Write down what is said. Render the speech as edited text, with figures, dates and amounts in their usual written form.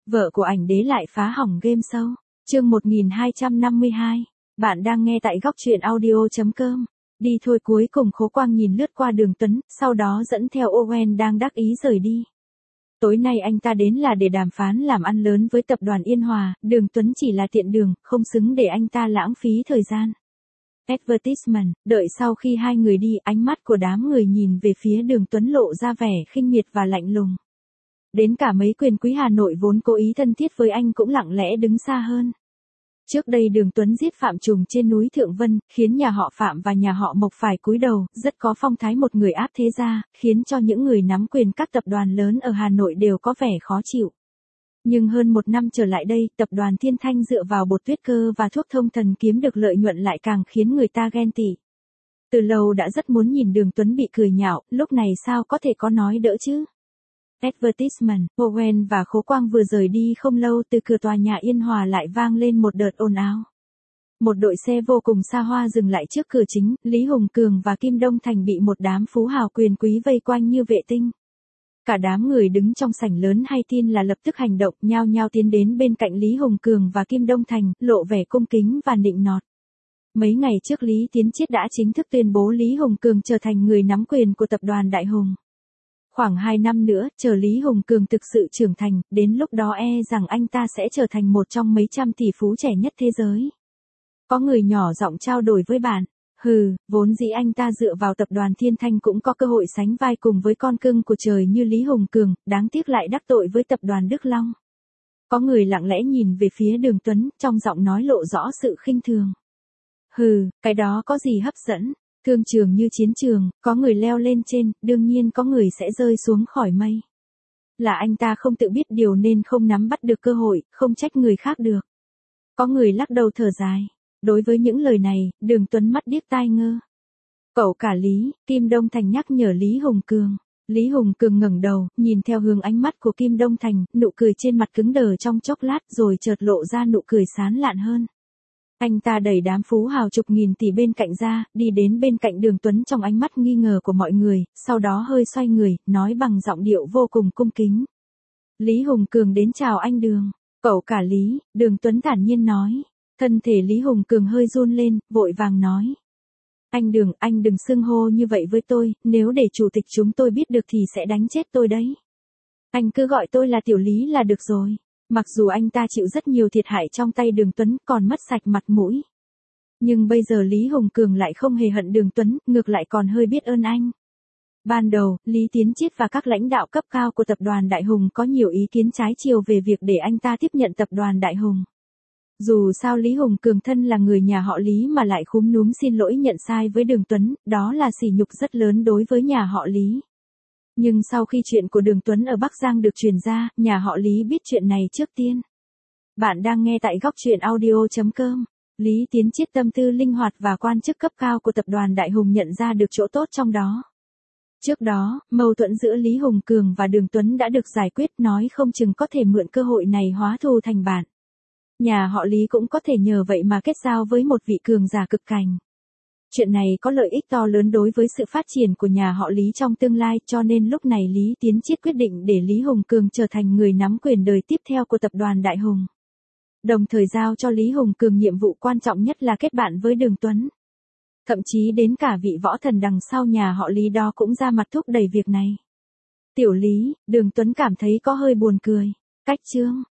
Vợ của ảnh đế lại phá hỏng game show. Chương 1252. Bạn đang nghe tại góc truyện audio.com. Đi thôi, cuối cùng Khố Quang nhìn lướt qua Đường Tuấn, sau đó dẫn theo Owen đang đắc ý rời đi. Tối nay anh ta đến là để đàm phán làm ăn lớn với tập đoàn Yên Hòa, Đường Tuấn chỉ là tiện đường, không xứng để anh ta lãng phí thời gian. Advertisement, đợi sau khi hai người đi, ánh mắt của đám người nhìn về phía Đường Tuấn lộ ra vẻ khinh miệt và lạnh lùng. Đến cả mấy quyền quý Hà Nội vốn cố ý thân thiết với anh cũng lặng lẽ đứng xa hơn. Trước đây Đường Tuấn giết Phạm Trùng trên núi Thượng Vân, khiến nhà họ Phạm và nhà họ Mộc phải cúi đầu, rất có phong thái một người áp thế gia, khiến cho những người nắm quyền các tập đoàn lớn ở Hà Nội đều có vẻ khó chịu. Nhưng hơn một năm trở lại đây, tập đoàn Thiên Thanh dựa vào bột tuyết cơ và thuốc thông thần kiếm được lợi nhuận lại càng khiến người ta ghen tị. Từ lâu đã rất muốn nhìn Đường Tuấn bị cười nhạo, lúc này sao có thể có nói đỡ chứ? Advertisement, Owen và Khố Quang vừa rời đi không lâu, từ cửa tòa nhà Yên Hòa lại vang lên một đợt ồn ào. Một đội xe vô cùng xa hoa dừng lại trước cửa chính, Lý Hùng Cường và Kim Đông Thành bị một đám phú hào quyền quý vây quanh như vệ tinh. Cả đám người đứng trong sảnh lớn hay tin là lập tức hành động, nhao nhao tiến đến bên cạnh Lý Hùng Cường và Kim Đông Thành, lộ vẻ cung kính và nịnh nọt. Mấy ngày trước Lý Tiến Chiết đã chính thức tuyên bố Lý Hùng Cường trở thành người nắm quyền của tập đoàn Đại Hùng. Khoảng 2 năm nữa, chờ Lý Hùng Cường thực sự trưởng thành, đến lúc đó rằng anh ta sẽ trở thành một trong mấy trăm tỷ phú trẻ nhất thế giới. Có người nhỏ giọng trao đổi với bạn. Vốn dĩ anh ta dựa vào tập đoàn Thiên Thanh cũng có cơ hội sánh vai cùng với con cưng của trời như Lý Hùng Cường, đáng tiếc lại đắc tội với tập đoàn Đức Long. Có người lặng lẽ nhìn về phía Đường Tuấn, trong giọng nói lộ rõ sự khinh thường. Cái đó có gì hấp dẫn? Thương trường như chiến trường, có người leo lên trên, đương nhiên có người sẽ rơi xuống khỏi mây. Là anh ta không tự biết điều nên không nắm bắt được cơ hội, không trách người khác được. Có người lắc đầu thở dài. Đối với những lời này, Đường Tuấn mắt điếc tai ngơ. Cậu cả Lý, Kim Đông Thành nhắc nhở Lý Hùng Cường. Lý Hùng Cường ngẩng đầu, nhìn theo hướng ánh mắt của Kim Đông Thành, nụ cười trên mặt cứng đờ trong chốc lát rồi chợt lộ ra nụ cười sán lạn hơn. Anh ta đẩy đám phú hào chục nghìn tỷ bên cạnh ra, đi đến bên cạnh Đường Tuấn trong ánh mắt nghi ngờ của mọi người, sau đó hơi xoay người, nói bằng giọng điệu vô cùng cung kính. Lý Hùng Cường đến chào anh Đường. Cậu cả Lý, Đường Tuấn thản nhiên nói. Thân thể Lý Hùng Cường hơi run lên, vội vàng nói. Anh đừng xưng hô như vậy với tôi, nếu để chủ tịch chúng tôi biết được thì sẽ đánh chết tôi đấy. Anh cứ gọi tôi là Tiểu Lý là được rồi. Mặc dù anh ta chịu rất nhiều thiệt hại trong tay Đường Tuấn, còn mất sạch mặt mũi. Nhưng bây giờ Lý Hùng Cường lại không hề hận Đường Tuấn, ngược lại còn hơi biết ơn anh. Ban đầu, Lý Tiến Chiết và các lãnh đạo cấp cao của tập đoàn Đại Hùng có nhiều ý kiến trái chiều về việc để anh ta tiếp nhận tập đoàn Đại Hùng. Dù sao Lý Hùng Cường thân là người nhà họ Lý mà lại khúm núm xin lỗi nhận sai với Đường Tuấn, đó là sỉ nhục rất lớn đối với nhà họ Lý. Nhưng sau khi chuyện của Đường Tuấn ở Bắc Giang được truyền ra, nhà họ Lý biết chuyện này trước tiên. Bạn đang nghe tại góc truyện audio.com. Lý Tiến Chiết tâm tư linh hoạt và quan chức cấp cao của tập đoàn Đại Hùng nhận ra được chỗ tốt trong đó. Trước đó, mâu thuẫn giữa Lý Hùng Cường và Đường Tuấn đã được giải quyết, nói không chừng có thể mượn cơ hội này hóa thù thành bạn. Nhà họ Lý cũng có thể nhờ vậy mà kết giao với một vị cường giả cực cành. Chuyện này có lợi ích to lớn đối với sự phát triển của nhà họ Lý trong tương lai, cho nên lúc này Lý Tiến Chiết quyết định để Lý Hùng Cường trở thành người nắm quyền đời tiếp theo của tập đoàn Đại Hùng. Đồng thời giao cho Lý Hùng Cường nhiệm vụ quan trọng nhất là kết bạn với Đường Tuấn. Thậm chí đến cả vị võ thần đằng sau nhà họ Lý đó cũng ra mặt thúc đẩy việc này. Tiểu Lý, Đường Tuấn cảm thấy có hơi buồn cười. Cách chương.